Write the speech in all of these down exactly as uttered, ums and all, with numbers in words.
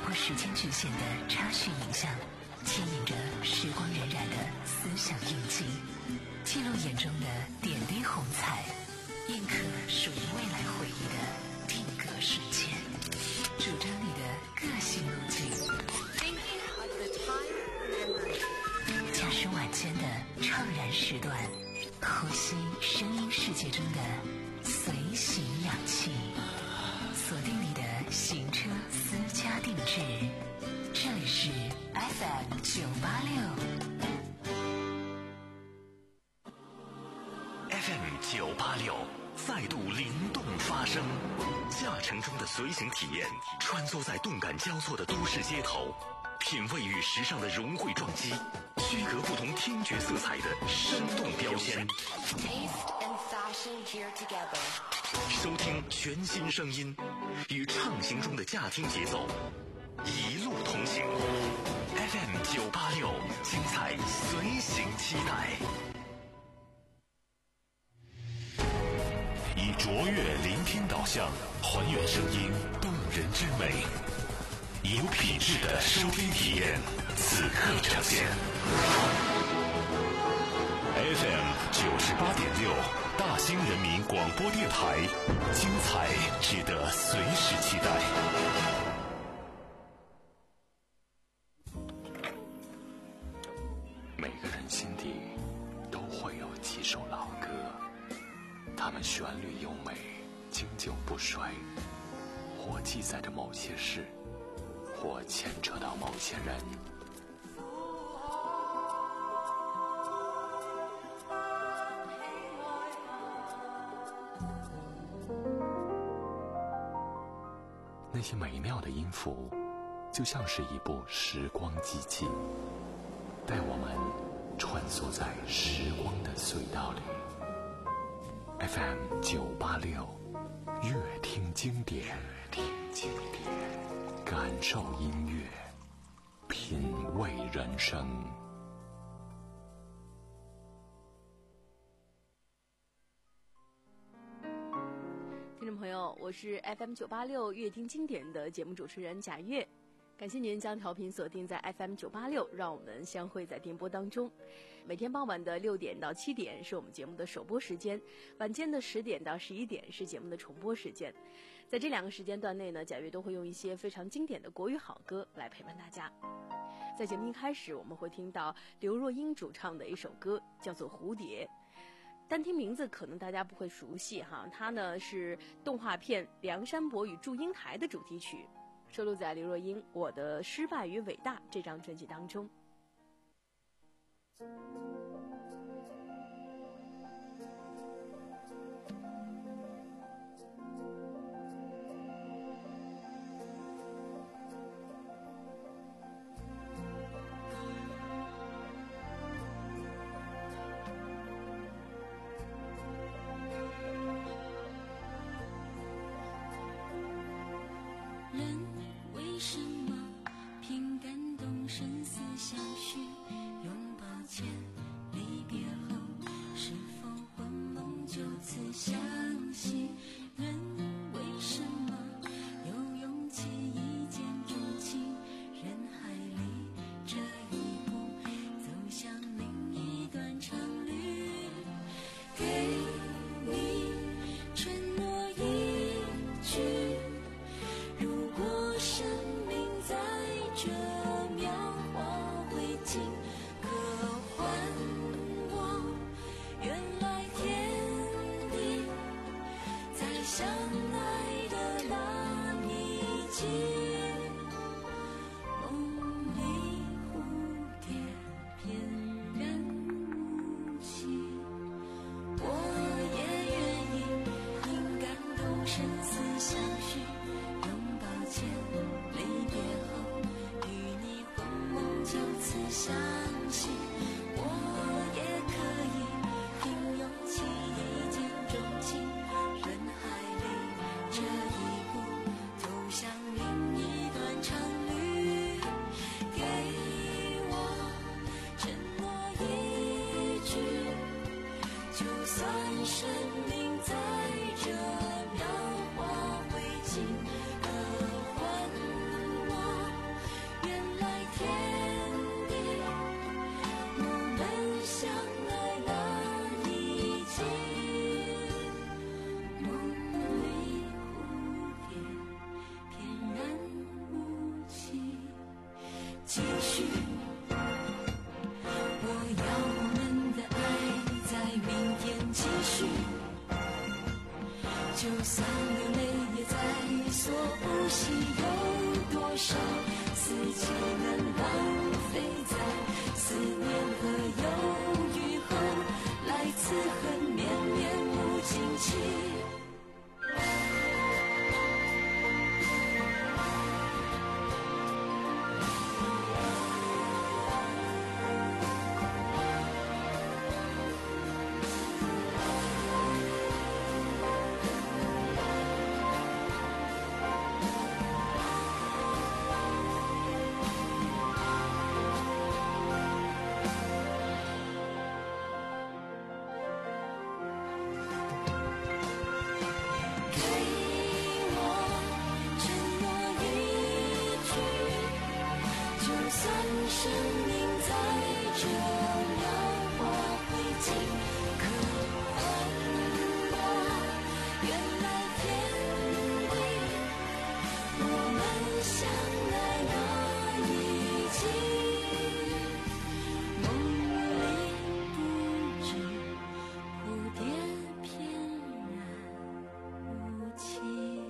破时间局限的插叙影像，牵引着时光荏苒的思想印记，记录眼中的点滴红彩，印刻属于未来回忆的定格瞬间，主张你的个性路径，驾驶晚间的怅然时段，呼吸声音世界中的随行氧气，锁定你的行车私家定制，这里是 F M 九八六 F M 九八六再度灵动发声，驾乘中的随行体验，穿梭在动感交错的都市街头，品味与时尚的融汇撞击，区隔不同听觉色彩的生动标签。收听全新声音，与畅行中的驾听节奏，一路同行。F M 九八六，精彩随行期待。以卓越聆听导向，还原声音动人之美，以有品质的收听体验，此刻呈现。F M 九十八点六，大兴人民广播电台，精彩值得随时期待。每个人心底都会有几首老歌，它们旋律优美，经久不衰，或记载着某些事，或牵扯到某些人。那些美妙的音符，就像是一部时光机器，带我们穿梭在时光的隧道里。F M 九八六，乐听经典，乐听经典，感受音乐，品味人生。 听众朋友，我是 F M 九八六乐听经典的节目主持人贾月，感谢您将调频锁定在 F M 九八六，让我们相会在电波当中。每天傍晚的六点到七点是我们节目的首播时间，晚间的十点到十一点是节目的重播时间。在这两个时间段内呢，贾月都会用一些非常经典的国语好歌来陪伴大家。在节目一开始，我们会听到刘若英主唱的一首歌，叫做《蝴蝶》。单听名字可能大家不会熟悉哈，它呢是动画片《梁山伯与祝英台》的主题曲，收录在刘若英《我的失败与伟大》这张专辑当中。 什么凭感动生死相许，永抱歉就算流泪也在所不惜，有多少四季能浪费在思念和忧郁后，来自恨绵绵无尽期。生命在这秒化灰烬，可换我原来天地，我们相爱那一季，梦里不知蝴蝶翩然无期。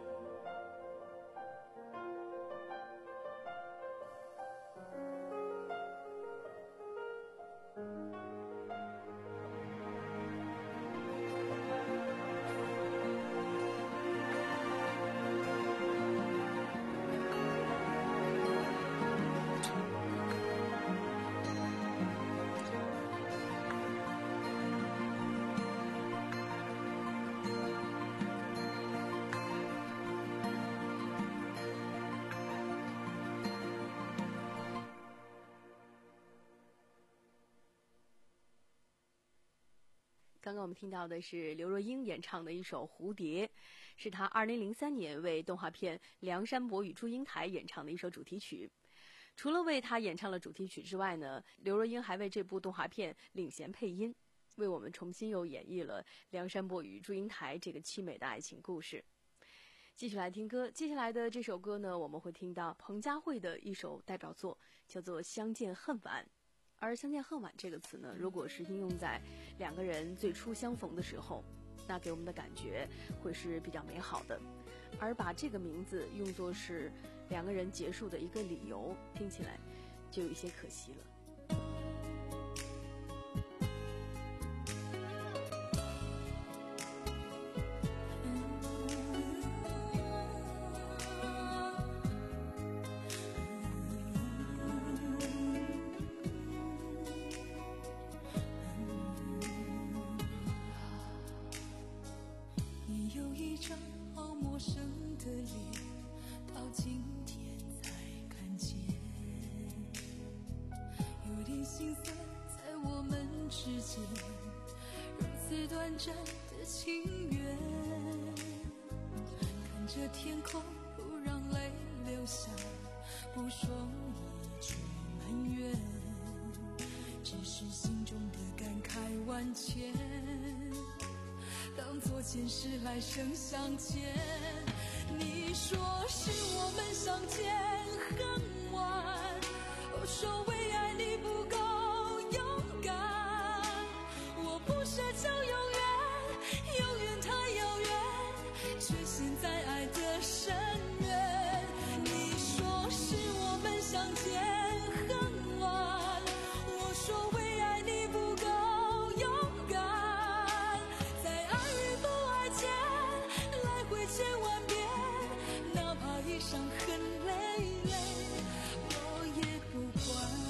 刚刚我们听到的是刘若英演唱的一首《蝴蝶》，是她二零零三年为动画片《梁山伯与祝英台》演唱的一首主题曲。除了为她演唱了主题曲之外呢，刘若英还为这部动画片领衔配音，为我们重新又演绎了《梁山伯与祝英台》这个凄美的爱情故事。继续来听歌，接下来的这首歌呢，我们会听到彭佳慧的一首代表作，叫做《相见恨晚》。而相见恨晚这个词呢，如果是应用在两个人最初相逢的时候，那给我们的感觉会是比较美好的。而把这个名字用作是两个人结束的一个理由，听起来就有一些可惜了。 短暂的情缘，看着天空不让泪流下，不说一句埋怨，只是心中的感慨万千，当作前世来生相见。你说是我们相见恨晚，我说为爱你不够勇敢，我不奢求永远，永远太遥远，却陷在爱的深渊。你说是我们相见恨晚，我说为爱你不够勇敢，在爱与不爱间来回千万遍，哪怕一伤痕累累，我也不管。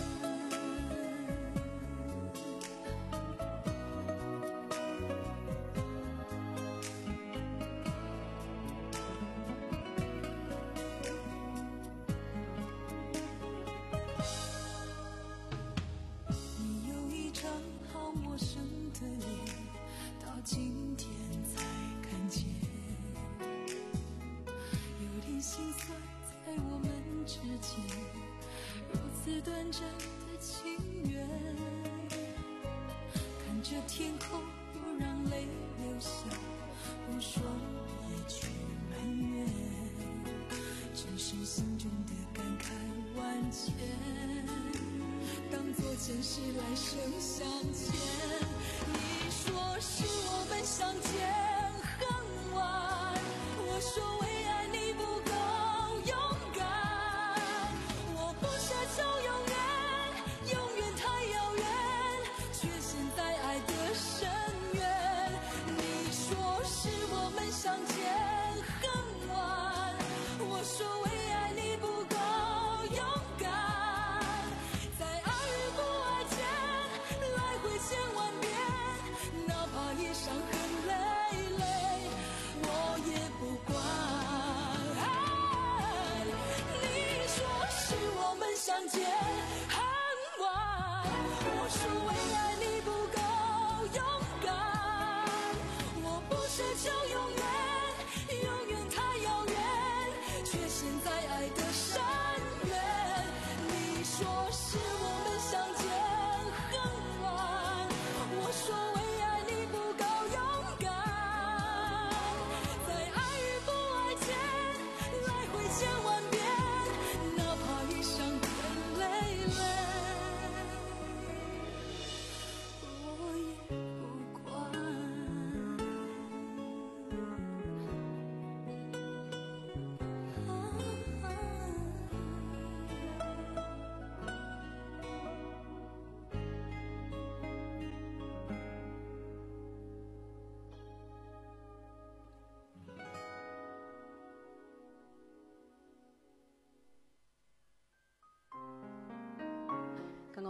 你有一张好陌生的脸，到今天才看见，有点心酸在我们之间，如此短暂的情缘，看着天空不让泪流下，不说一句埋怨，只是心中的感慨万千，当作前世来生相见。你说是我们相见恨晚，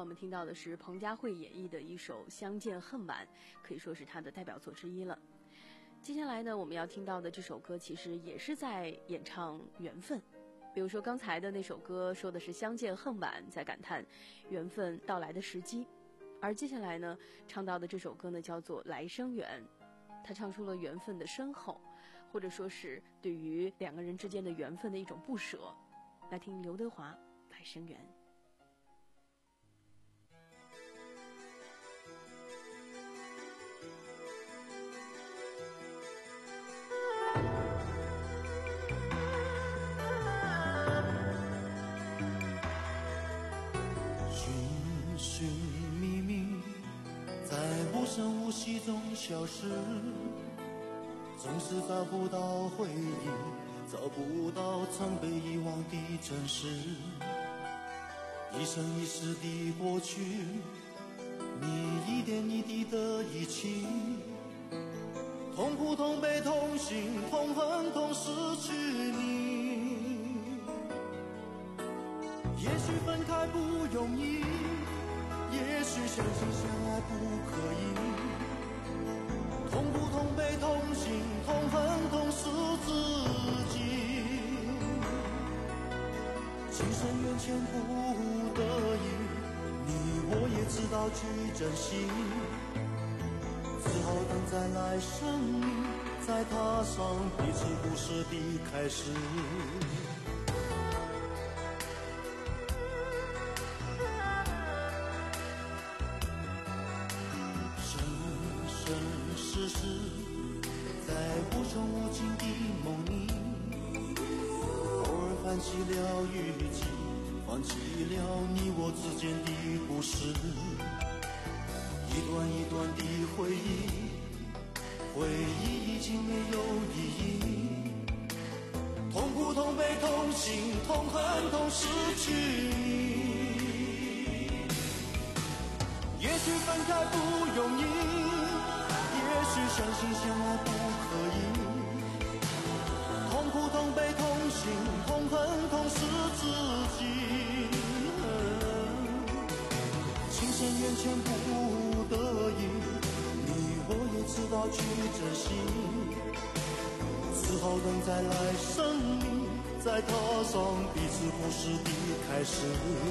我们听到的是彭佳慧演绎的一首《相见恨晚》，可以说是她的代表作之一了。接下来呢，我们要听到的这首歌其实也是在演唱缘分。比如说刚才的那首歌说的是相见恨晚，在感叹缘分到来的时机。而接下来呢，唱到的这首歌呢叫做《来生缘》，他唱出了缘分的深厚，或者说是对于两个人之间的缘分的一种不舍。来听刘德华《来生缘》。 无声无息中消失，总是找不到回忆，找不到曾被遗忘的真实。一生一世的过去，你一点一滴的遗弃，痛苦痛悲痛心痛恨痛失去你。也许分开不容易，也许相亲相爱不可以，痛苦痛悲痛心痛恨痛失自己，情深缘浅不得已，你我也知道去珍惜，只好等再来生命，再踏上彼此故事的开始。世事在无穷无尽的梦里，偶尔泛起了雨季，放弃了你我之间的故事。一段一段的回忆，回忆已经没有意义，痛苦痛悲痛心痛恨痛失去你。也许分开不容易，也许相亲相爱不可以，痛苦痛悲痛心痛恨痛失自己，情深缘浅不得已，你我也知道去珍惜，只好等再来生命，再踏上彼此故事的开始。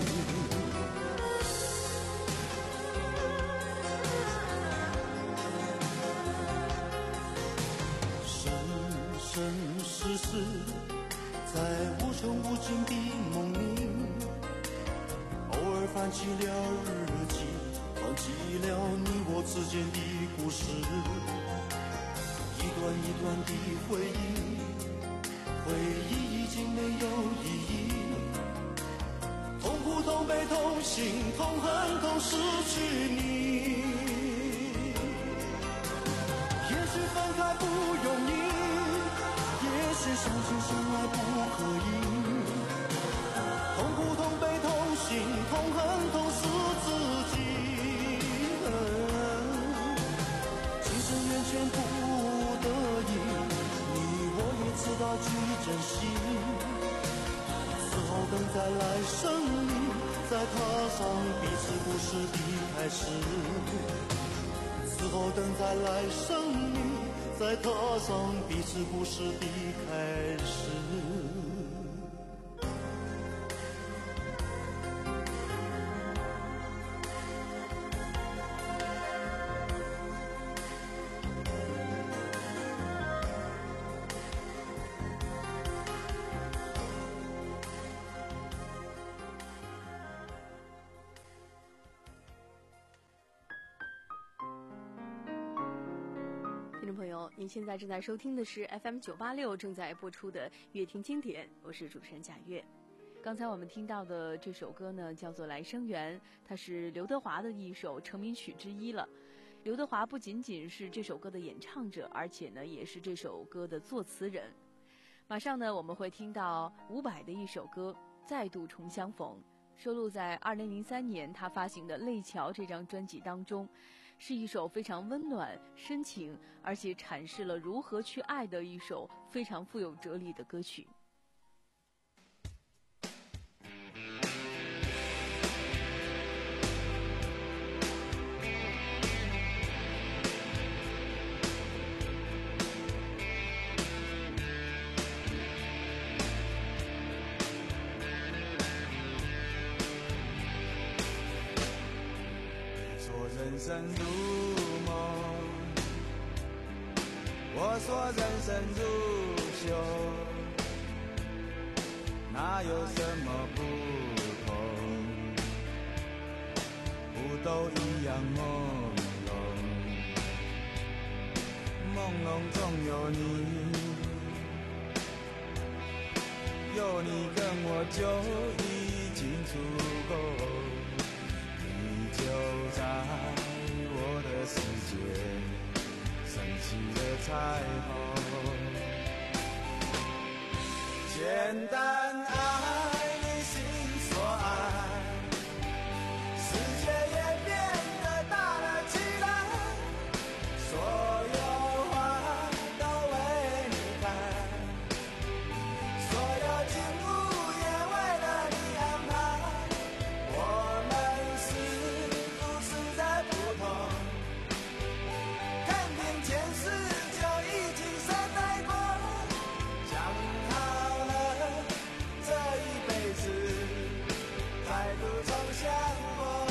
生世事在无穷无尽的梦里，偶尔翻起了日记，放弃了你我之间的故事。一段一段的回忆，回忆已经没有意义，痛苦痛悲痛心痛恨痛失去你。也许分开不容易，也许相亲相爱不可以，痛苦痛悲痛心痛恨痛失自己，情深缘浅不得已，你我也知道去珍惜，只好等再来生命，再踏上彼此故事的开始，只好等再来生命，再踏上彼此故事的开始。 听众朋友，您现在正在收听的是 F M 九八六正在播出的乐听经典，我是主持人贾月。刚才我们听到的这首歌呢，叫做《来生缘》，它是刘德华的一首成名曲之一了。刘德华不仅仅是这首歌的演唱者，而且呢，也是这首歌的作词人。马上呢，我们会听到伍佰的一首歌《再度重相逢》，收录在二零零三年他发行的《泪桥》这张专辑当中，是一首非常温暖、深情，而且阐释了如何去爱的一首非常富有哲理的歌曲。 人生如秀，哪有什么不同？不都一样朦胧，朦胧中有你，有你跟我就已经足够，你就在我的世界升起了彩虹。简单爱你心所爱，世界也变得大了起来，所有花都为你开，所有景物也为了你安排，我们是如此的不同，看遍前世就已经深爱过，讲好了这一辈子再度重相逢。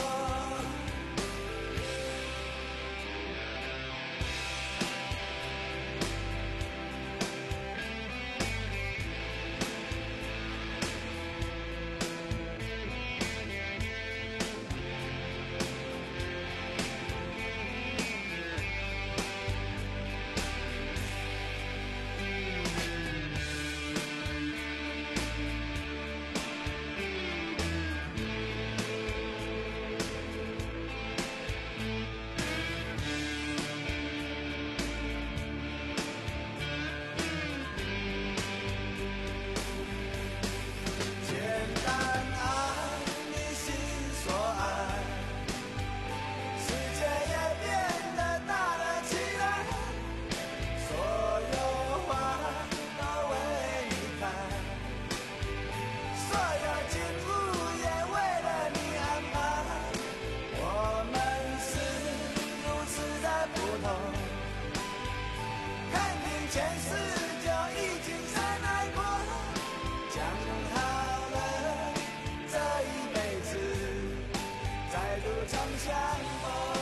前世就已经深爱过，讲好了这一辈子再度重相逢。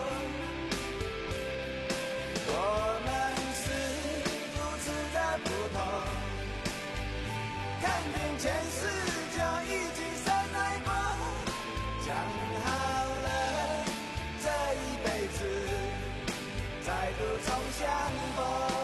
我们是如此的不同，看遍前世就已经深爱过，讲好了这一辈子再度重相逢。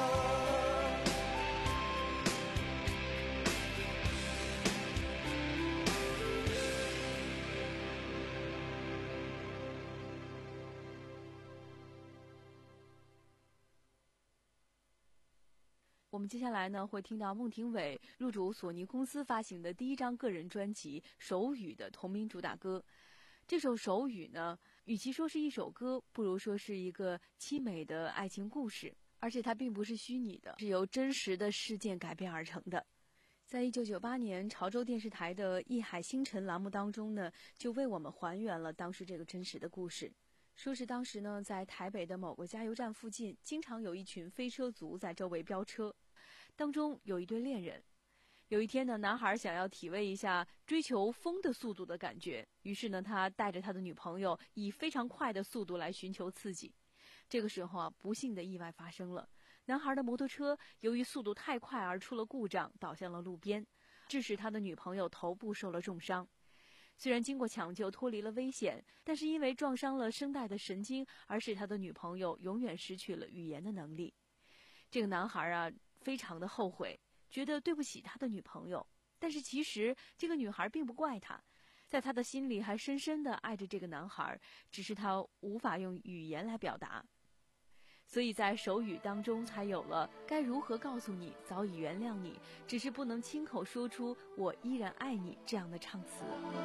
我们接下来呢会听到孟庭苇入主索尼公司发行的第一张个人专辑《手语》的同名主打歌。这首《手语》呢，与其说是一首歌，不如说是一个凄美的爱情故事，而且它并不是虚拟的，是由真实的事件改编而成的。在一九九八年潮州电视台的《艺海星辰》栏目当中呢，就为我们还原了当时这个真实的故事。说是当时呢，在台北的某个加油站附近，经常有一群飞车族在周围飙车，当中有一对恋人。有一天呢，男孩想要体味一下追求风的速度的感觉，于是呢，他带着他的女朋友以非常快的速度来寻求刺激。这个时候啊，不幸的意外发生了，男孩的摩托车由于速度太快而出了故障，倒向了路边，致使他的女朋友头部受了重伤。虽然经过抢救脱离了危险，但是因为撞伤了声带的神经，而使他的女朋友永远失去了语言的能力。这个男孩啊，非常的后悔，觉得对不起他的女朋友，但是其实这个女孩并不怪他，在他的心里还深深地爱着这个男孩，只是他无法用语言来表达。所以在手语当中才有了该如何告诉你早已原谅你，只是不能亲口说出我依然爱你这样的唱词。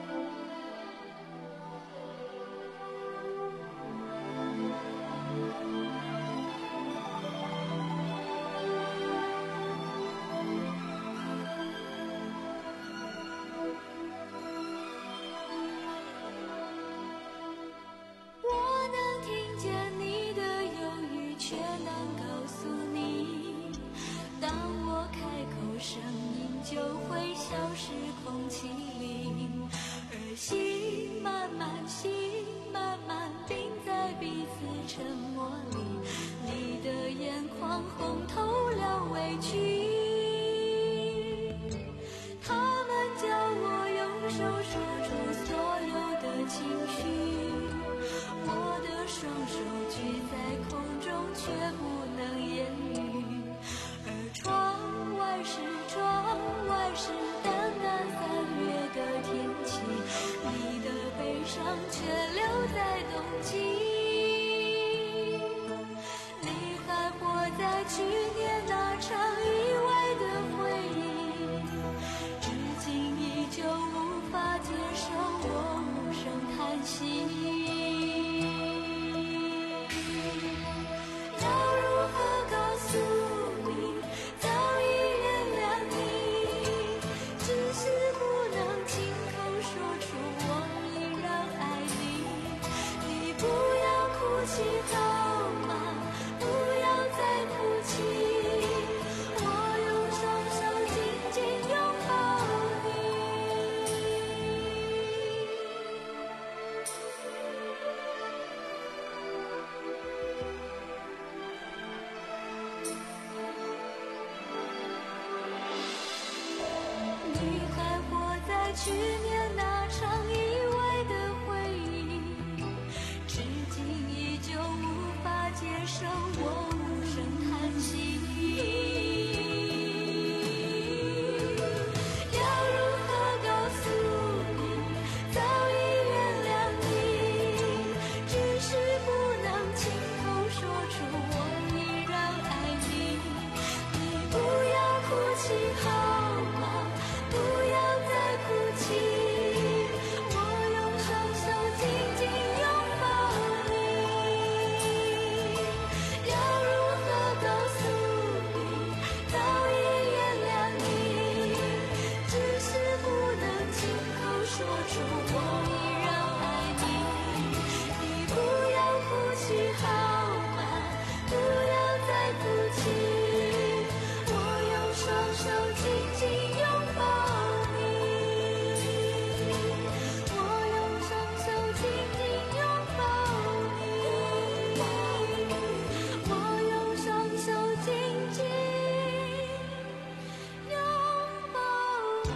就会消失空气里，而心慢慢心慢慢冰在彼此沉默里，你的眼眶红透了去年那场意外的回忆，至今依旧无法接受，我无声叹息。要如何告诉你，早已原谅你，只是不能亲口说出我依然爱你。你不要哭泣好吗？不要再哭泣，我用双手紧紧拥抱你。你还活在去年那场意外的回忆，至今依旧无法接受，我无声叹息。要如何告诉你，早已原谅你，只是不能亲口说出我依然爱你。你不要哭泣好吗？不要再哭泣，我用双手紧紧拥抱你。要如何告诉你，早已原谅你，只是不能亲口说出我依然爱你。你不要哭泣好吗？不要再哭泣，我用双手紧紧拥抱你。我用双手紧紧拥抱你。我用双手紧紧拥抱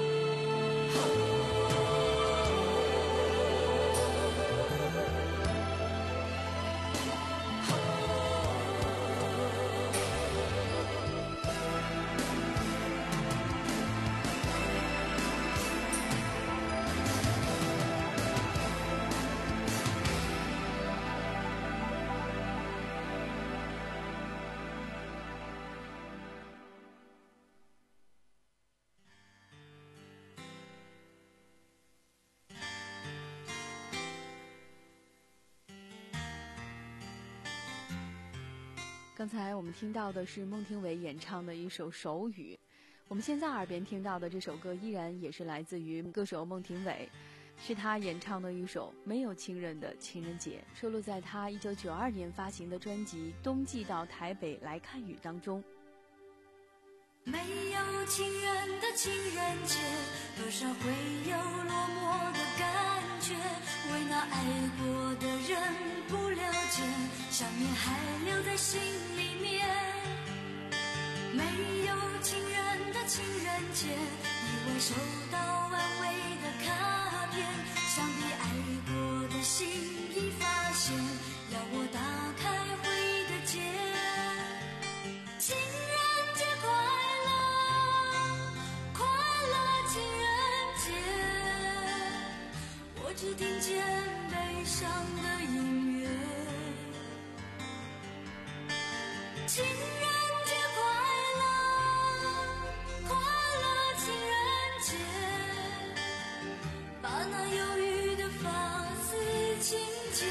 刚才我们听到的是孟庭苇演唱的一首手语，我们现在耳边听到的这首歌依然也是来自于歌手孟庭苇，是她演唱的一首没有情人的情人节，收录在她一九九二年发行的专辑《冬季到台北来看雨》当中。 没有情人的情人节，多少会有落寞的感觉，为那爱过的人不了解，想念还留在心里面。没有情人的情人节，以为收到安慰的卡片，想必爱过的心已发现，要我打开回忆的结。情人节快乐，快乐情人节，我只听见悲伤的音乐。情人节快乐，快乐情人节，把那忧郁的发丝轻剪。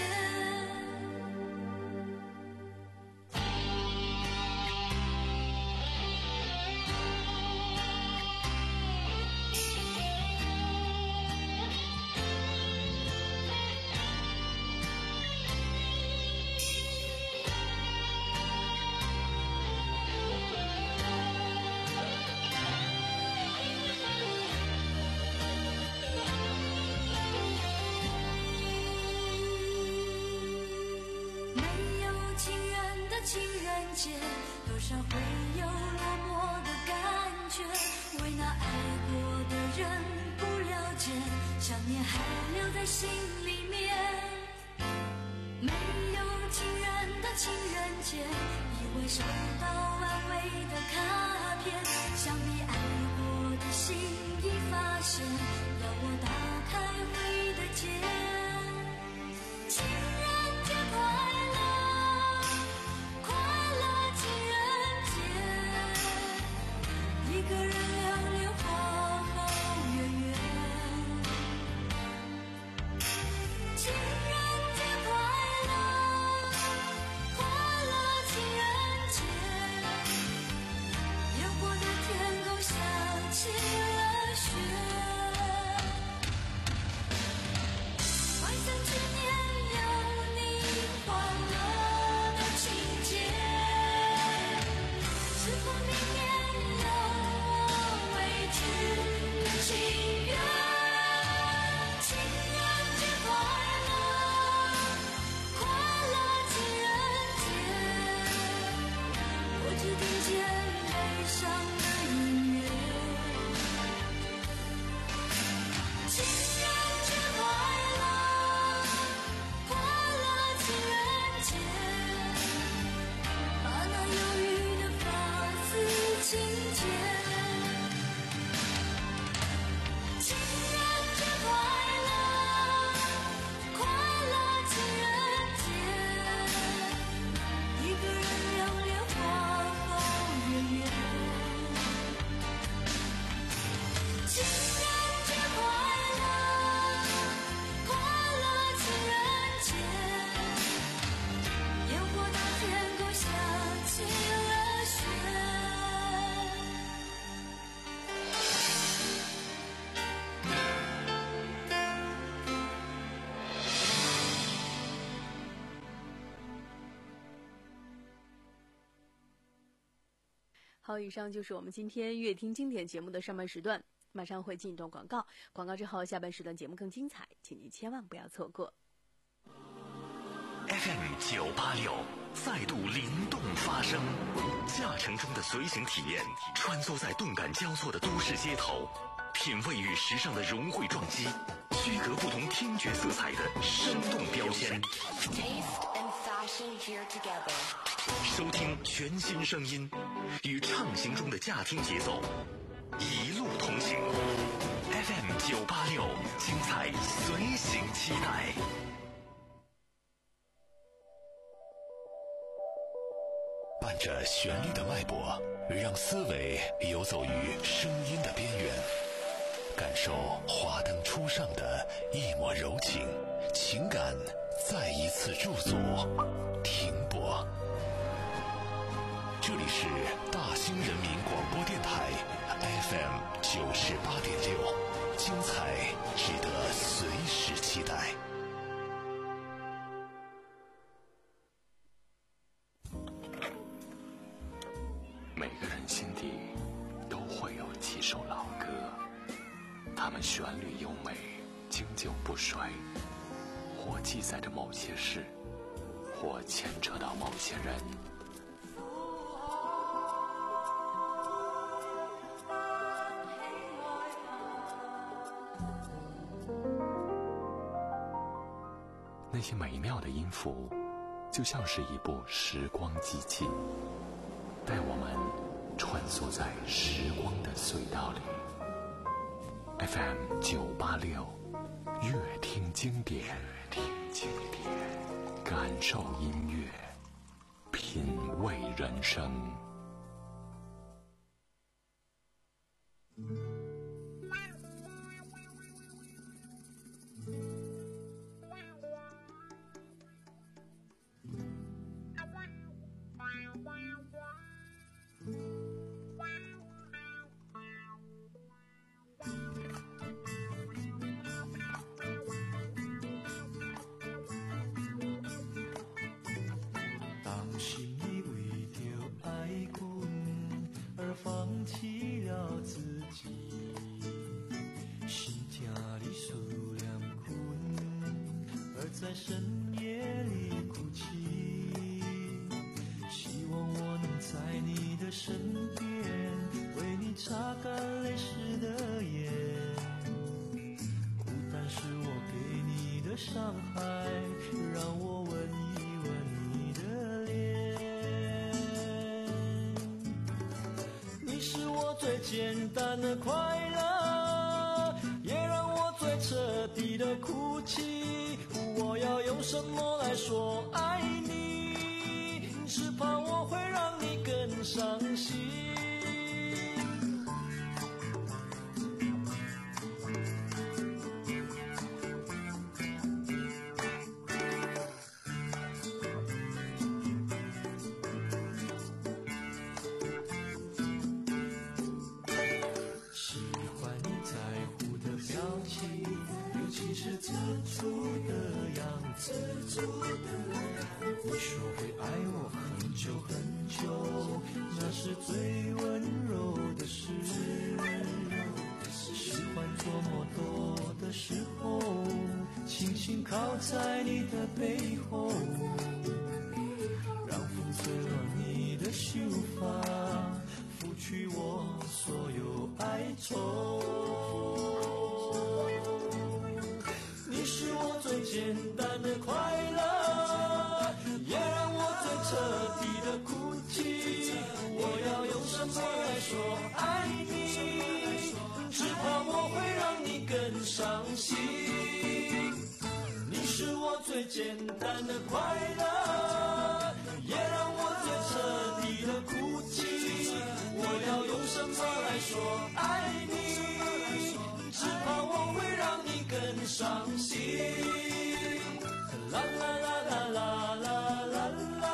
情人节，多少会有落寞的感觉，为那爱过的人不了解，想念还留在心里面。没有情人的情人节，以为收到安慰的卡片，想必爱过的心已发现，要我打开回忆的结。情人节快乐，快乐情人个人两两花好月圆。情人节快乐，快乐情人节。烟火的天空下起了雪，幻想去年有你欢乐的情节，是否明年有我未知的情缘？情人节快乐，快乐情人节，我只听见悲伤的音乐。情人节快乐，快乐情人节，把那忧郁的发丝轻解。情人节快乐，快乐情人节，一个人两两花好月圆。情人节快乐，快乐情人节，烟火大天空下起了雪。 好，以上就是我们今天乐听经典节目的上半时段，马上会进一段广告，广告之后下半时段节目更精彩，请您千万不要错过。 F M 九八六再度灵动发声，驾乘中的随行体验，穿梭在动感交错的都市街头，品味与时尚的融汇撞击，区隔不同听觉色彩的生动标签。收听全新声音，与畅行中的驾听节奏，一路同行。F M 九八六，精彩随行期待。伴着旋律的脉搏，让思维游走于声音的边缘，感受华灯初上的一抹柔情，情感再一次驻足停泊。这里是大兴人民广播电台 F M 九十八点六，精彩值得随时期待。每个人心底都会有几首老歌，它们旋律优美，经久不衰，或记载着某些事，或牵扯到某些人。那些美妙的音符，就像是一部时光机器，带我们穿梭在时光的隧道里。F M 九八六，乐听经典，听经典，感受音乐，品味人生。 在深夜里哭泣，希望我能在你的身边，为你擦干泪湿的眼。孤单是我给你的伤害，让我吻一吻你的脸。你是我最简单的快乐，也让我最彻底的哭泣。我要用什么来说爱你？只怕我会让你更伤心。 是自主的样子，你说会爱我很久很久，那是最温柔的事。喜欢做梦多的时候，轻轻靠在你的背后，让风吹乱你的秀发，拂去我所有哀愁。你是我最简单的快乐，也让我最彻底的哭泣。我要用什么来说爱你？只怕我会让你更伤心。你是我最简单的快乐，也让我最彻底的哭泣。我要用什么来说爱你？只怕我会让你更伤心。啦啦啦啦啦啦啦啦。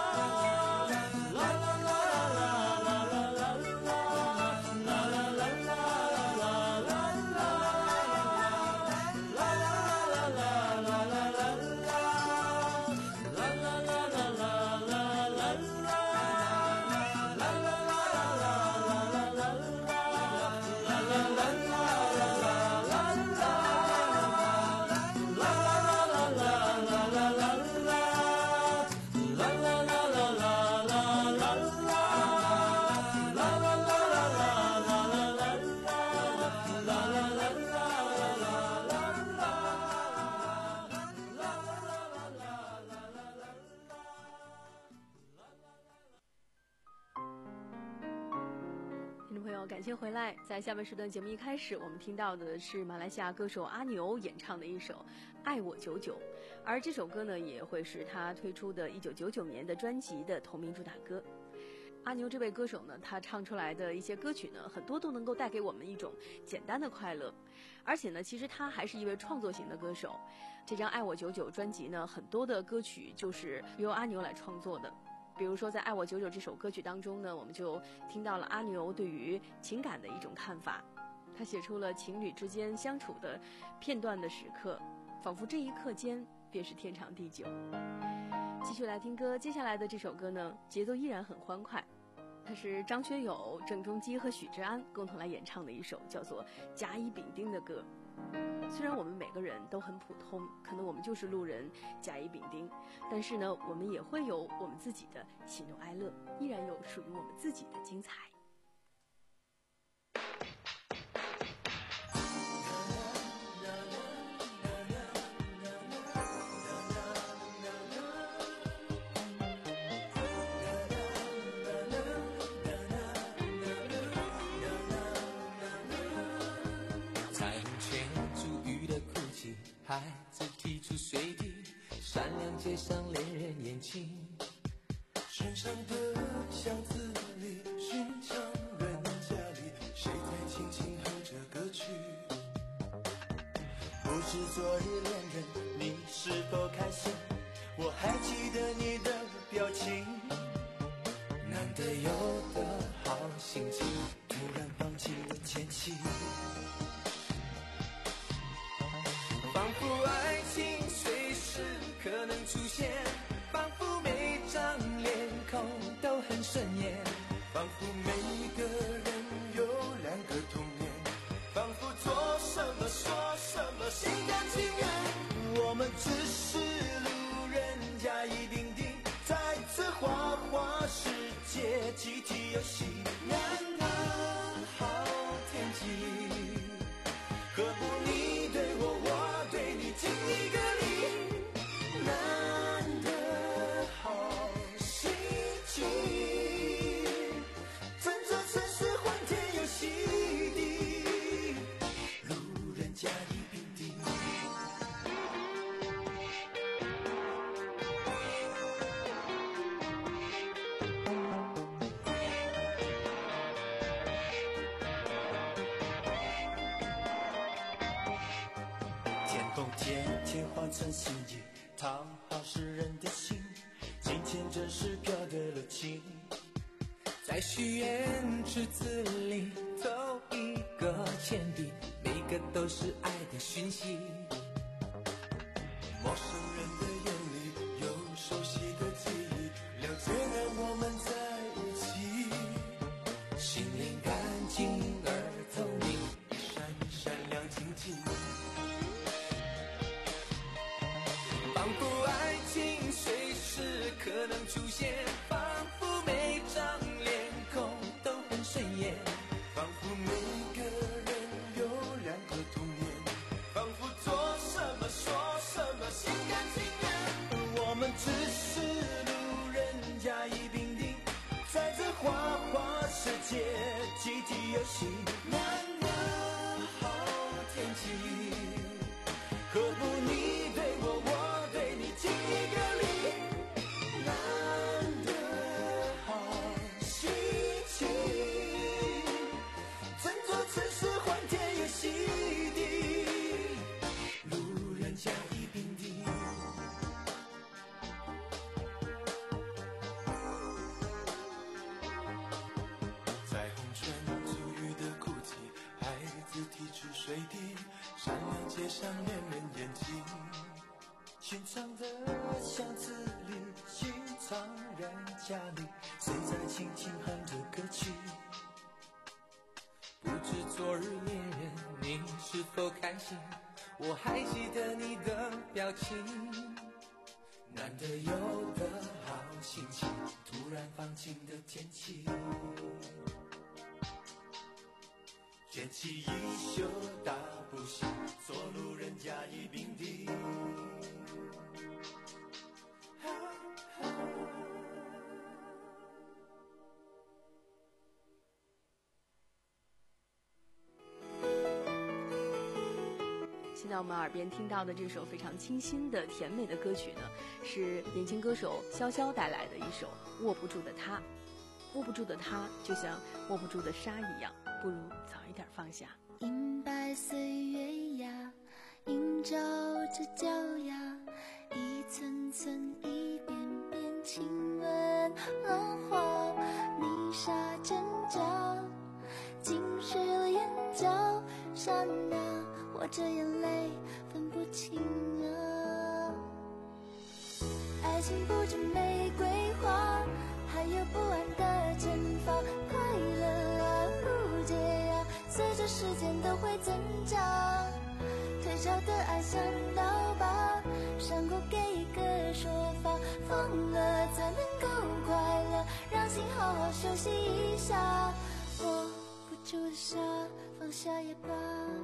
感谢回来。在下半时段节目一开始，我们听到的是马来西亚歌手阿牛演唱的一首《爱我久久》，而这首歌呢，也会是他推出的一九九九年的专辑的同名主打歌。阿牛这位歌手呢，他唱出来的一些歌曲呢，很多都能够带给我们一种简单的快乐，而且呢，其实他还是一位创作型的歌手。这张《爱我久久》专辑呢，很多的歌曲就是由阿牛来创作的。比如说在《爱我久久》这首歌曲当中呢，我们就听到了阿牛对于情感的一种看法。他写出了情侣之间相处的片段的时刻，仿佛这一刻间便是天长地久。继续来听歌，接下来的这首歌呢，节奏依然很欢快，它是张学友、郑中基和许志安共同来演唱的一首叫做《甲乙丙丁》的歌。虽然我们每个人都很普通，可能我们就是路人甲乙丙丁，但是呢，我们也会有我们自己的喜怒哀乐，依然有属于我们自己的精彩。 孩子提出水滴，善良街上恋人眼睛， 身上的箱子里，寻常人家里，谁在轻轻哼着歌曲？不知昨日恋人，你是否开心？我还记得你的表情， 难得有的好心情， 突然放弃了前妻。 仿佛爱情随时可能出现，仿佛每张脸孔都很顺眼， 仿佛每个人有两个童年，仿佛做什么说什么心甘情愿。我们只是路人甲乙丙丁，在此花花世界集体游戏，难得好天气，何不你对我，我对你，敬一个礼，难得好心情，趁着城市欢天又喜地，路人甲乙丙丁。天空渐渐换成心意，讨好世人的心，今天真是飘对了情。 在许愿池子里投一个铅笔，每个都是爱的讯息。 出现，仿佛每张脸孔都很顺眼， 仿佛每个人有两个童年，仿佛做什么说什么心甘情愿。 我们只是路人甲乙丙丁，在这花花世界集体游戏。 难得好天气， 何不你对我，我对你，敬一个礼。 难得好稀奇，整座城市欢天又喜地，路人甲乙丙丁。 在红唇足雨的哭泣，孩子提出水滴，善良街上恋人眼睛， 寻常的巷子里，寻常人家里，谁在轻轻哼着歌曲？不知昨日恋人你是否开心？我还记得你的表情。难得有的好心情，突然放晴的天气， 卷起衣袖大步行，做路人甲乙丙丁。 现在我们耳边听到的这首非常清新的甜美的歌曲呢，是年轻歌手潇潇带来的一首《握不住的他》。握不住的他，就像握不住的沙一样，不如早一点放下。 银白岁月呀，映照着脚丫，一寸寸一遍遍亲吻浪花，泥沙挣扎，浸湿了眼角，刹那我这眼泪分不清啊。爱情不止玫瑰花，还有不安的惩罚，快乐啊不解啊，随着时间都会增长。退潮的爱像刀疤，伤口给一个说法，放了才能够快乐，让心好好休息一下。握不住的沙，放下也罢。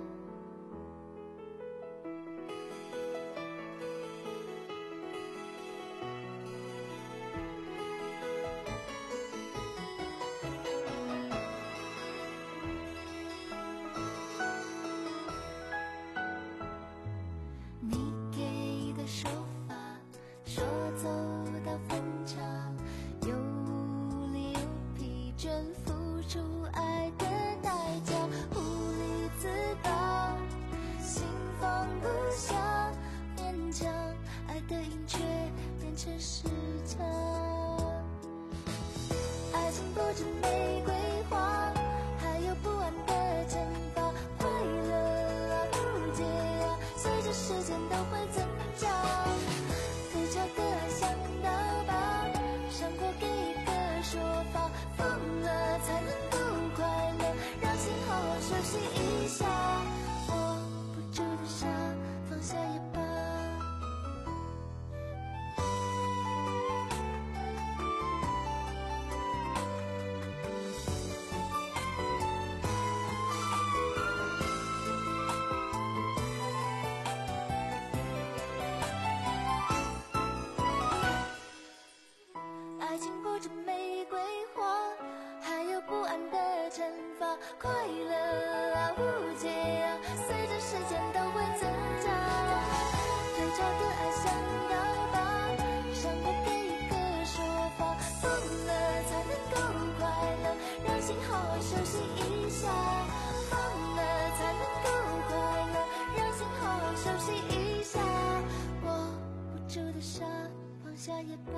快乐啊无解啊，随着时间都会增长。退潮的爱像刀疤，伤口给一个说法，放了才能够快乐，让心好好休息一下。放了才能够快乐，让心好好休息一下。握不住的沙，放下也罢。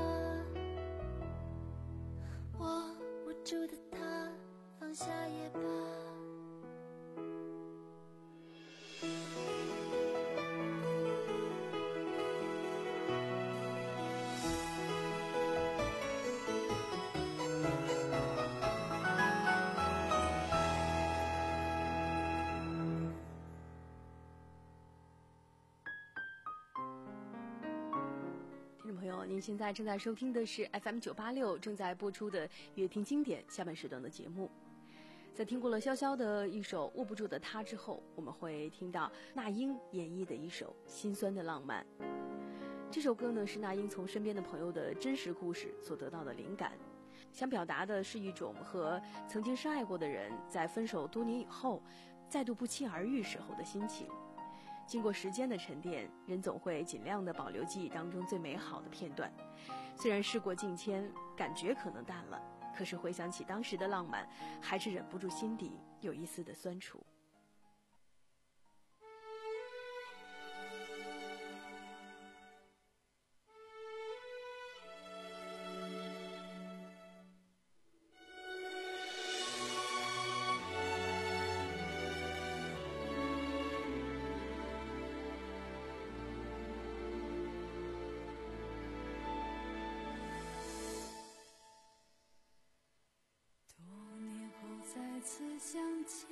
握不住的他，放下也罢。 朋朋友，您现在正在收听的是 F M 九八六正在播出的乐听经典下半时段的节目。在听过了潇潇的一首握不住的他之后，我们会听到那英演绎的一首心酸的浪漫。这首歌呢，是那英从身边的朋友的真实故事所得到的灵感，想表达的是一种和曾经深爱过的人在分手多年以后再度不期而遇时候的心情。经过时间的沉淀，人总会尽量的保留记忆当中最美好的片段。虽然事过境迁，感觉可能淡了，可是回想起当时的浪漫，还是忍不住心底有一丝的酸楚。 再次相见，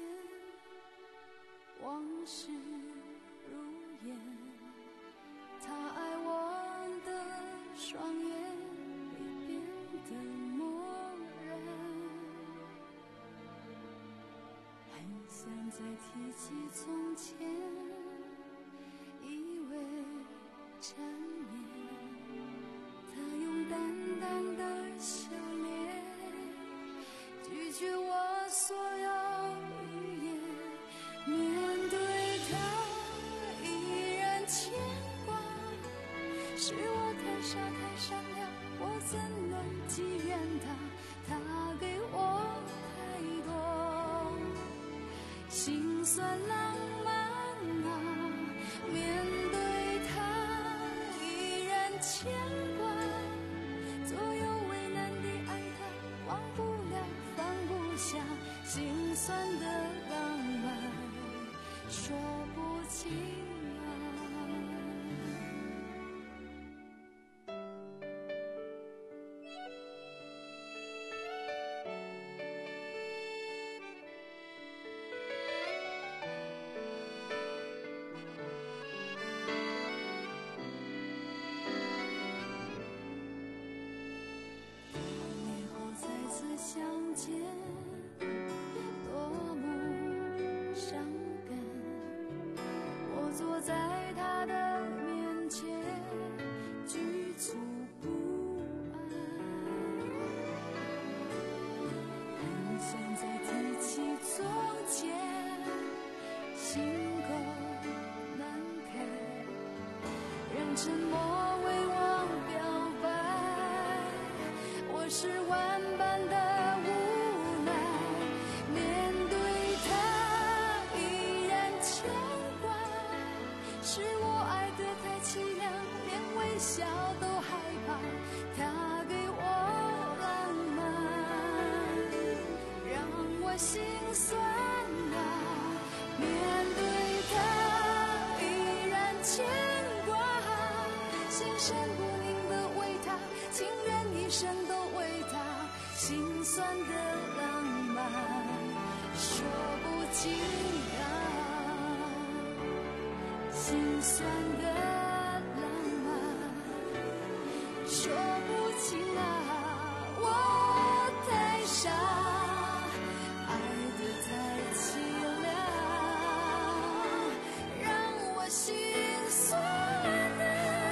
往事如烟，他爱我的双眼已变得漠然，很想再提起从前，以为缠绵，他用淡淡的笑脸拒绝我所有语言，面对他依然牵挂，是我太傻太善良，我怎能记怨他？他给我太多心酸浪漫啊，面对他依然牵挂，左右为难的爱他，忘不了放不下，心酸的浪漫说不清啊。多年后再次相见，多么伤感，我坐在他的面前局促不安，很想再提起从前，心口难开，让沉默为我表白，我是万般的无奈，面对他依然牵挂，是我爱得太凄凉，连微笑都害怕，他给我浪漫，让我心酸啊，面对他依然牵挂，心神不宁的为他，情愿一生都为他，心酸的浪漫说不清啊，心酸的浪漫说不清啊，我太傻，爱得太凄凉，让我心酸啊。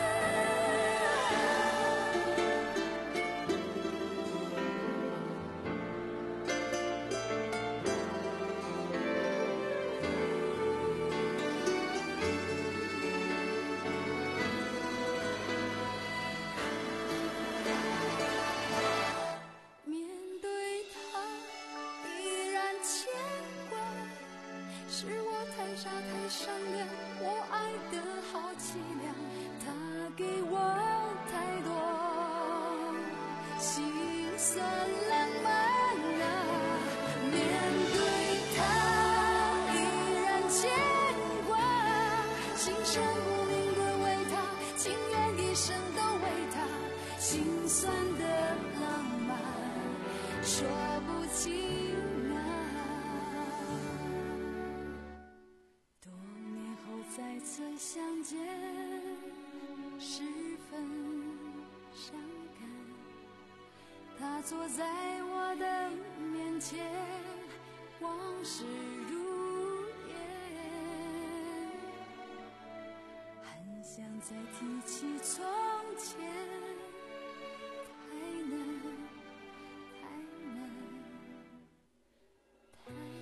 面对他依然牵挂，是我太傻太善良，我爱得好凄凉，他给我太多心酸浪漫啊，面对他依然牵挂，心神不宁的为他，情愿一生都为他，心酸的浪漫说不清啊。多年后再次相见，十分他坐在我的面前，往事如烟，很想再提起从前，太难太难太难。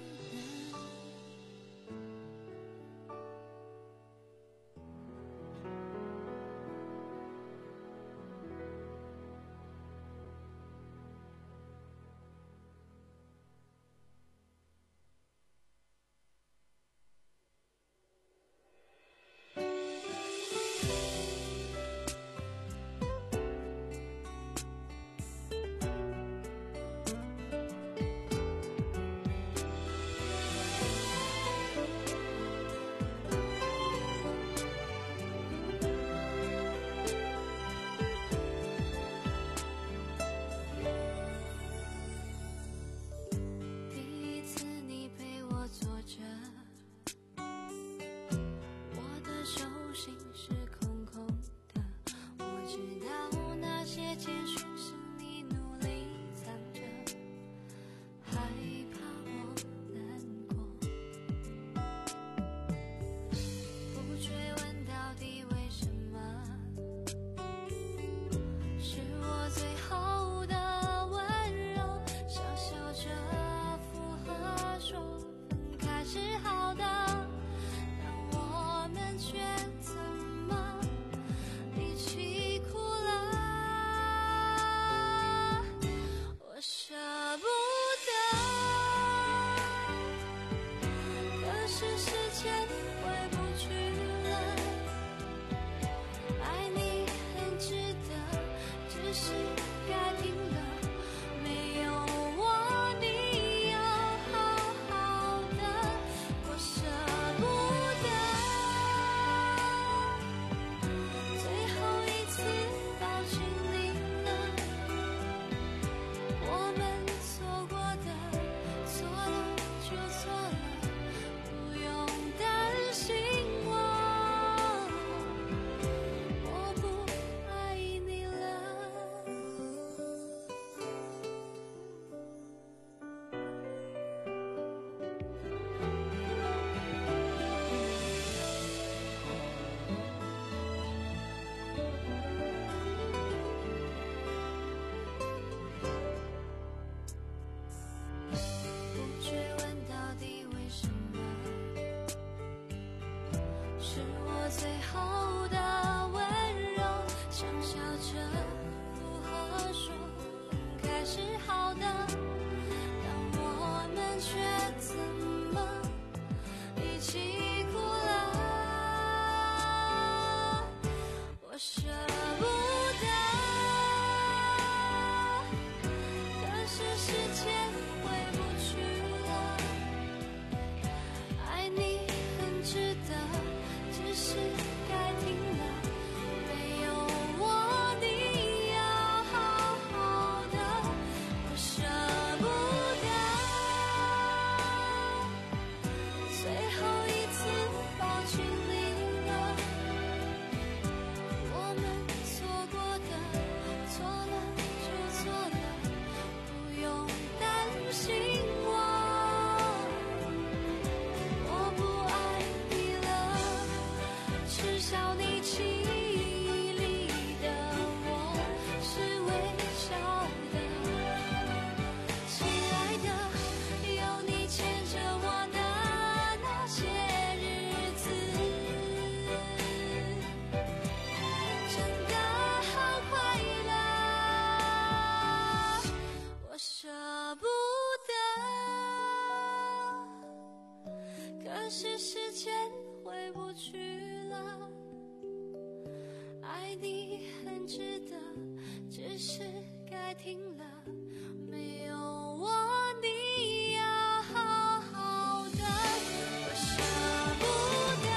可是时间回不去了，爱你很值得，只是该停了，没有我你要好好的，我舍不得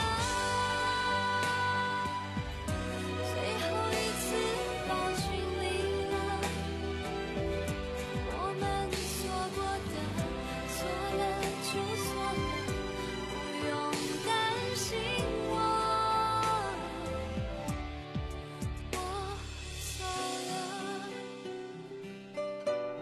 最后一次抱紧你了，我们错过的错了就错了，不用担心我，我错了。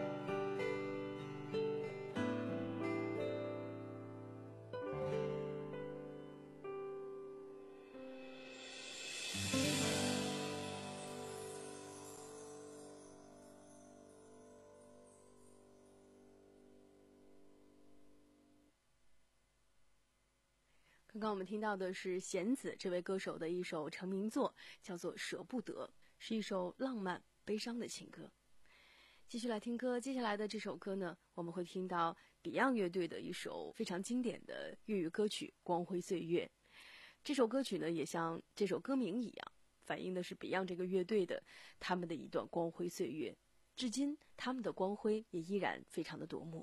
刚刚我们听到的是弦子这位歌手的一首成名作，叫做《舍不得》，是一首浪漫悲伤的情歌。继续来听歌，接下来的这首歌呢，我们会听到 Beyond 乐队的一首非常经典的粤语歌曲《光辉岁月》。这首歌曲呢，也像这首歌名一样，反映的是 Beyond 这个乐队的他们的一段光辉岁月，至今他们的光辉也依然非常的夺目。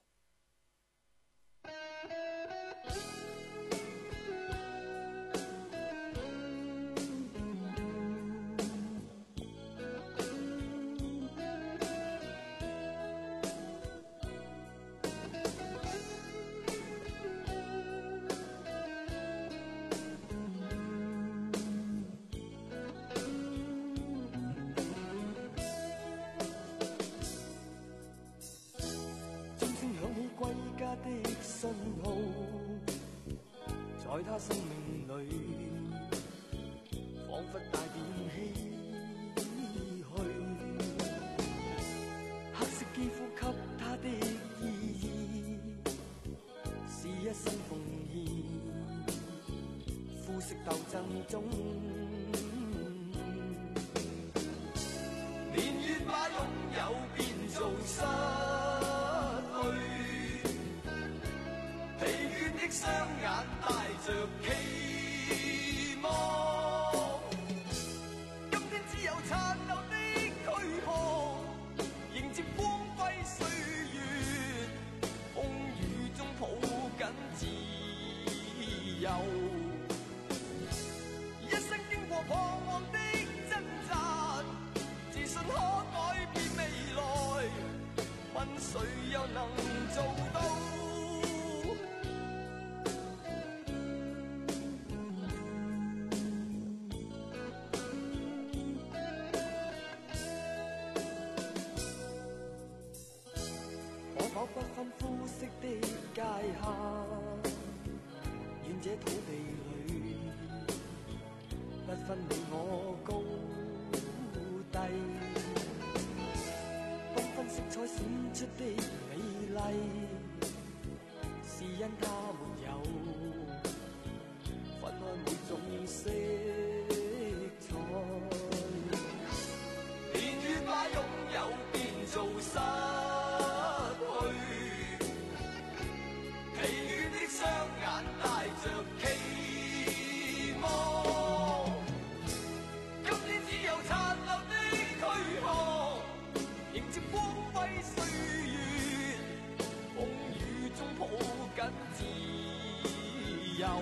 的信號，在他生命裏，彷彿帶點唏噓。黑色肌膚給他的意義，是一生奉獻。膚色鬥爭中，年月把擁有變做失去。雙眼帶着期望，今天只有殘留的軀殼，迎接光輝歲月，風雨中抱緊自由。一生經過彷徨的掙扎，自信可改變未來，問誰又能做到？不分膚色的界限，願這土地裏不分你我高低，繽紛色彩閃出的美麗，是因它沒有分開每種色彩。年月把擁有變做失雙眼帶着期望，今天只有殘留的軀殼，迎接光輝歲月，風雨中抱緊自由。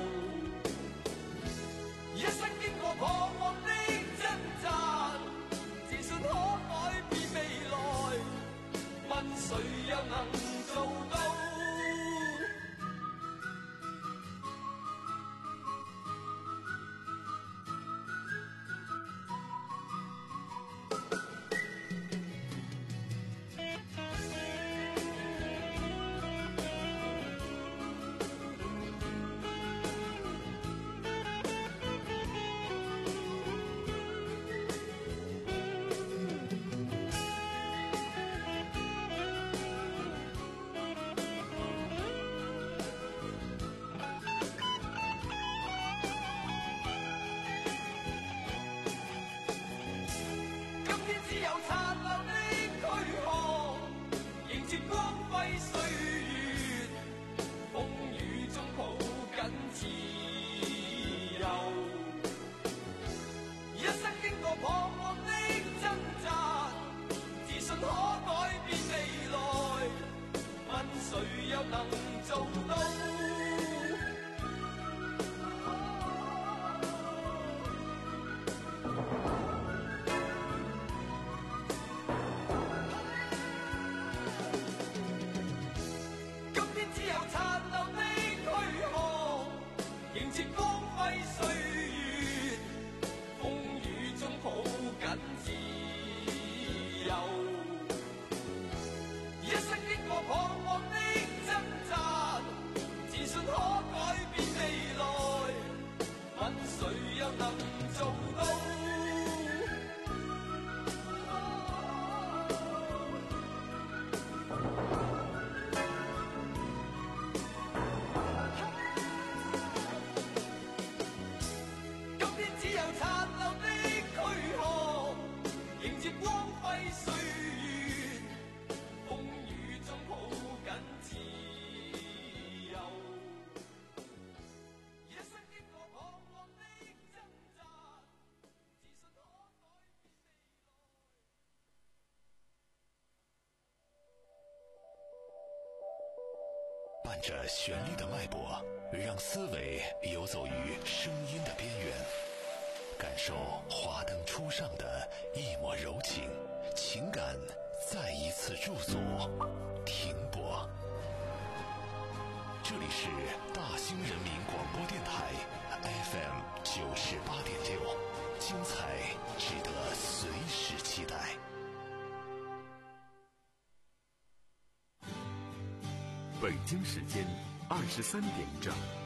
一生經過彷徨的掙扎，自信可改變未來，問誰又能做到？ 伴着旋律的脉搏，让思维游走于声音的边缘，感受华灯初上的一抹柔情，情感再一次驻足停泊。这里是大兴人民广播电台 F M 九十八点六，精彩值得随时期待。 北京时间二十三点整。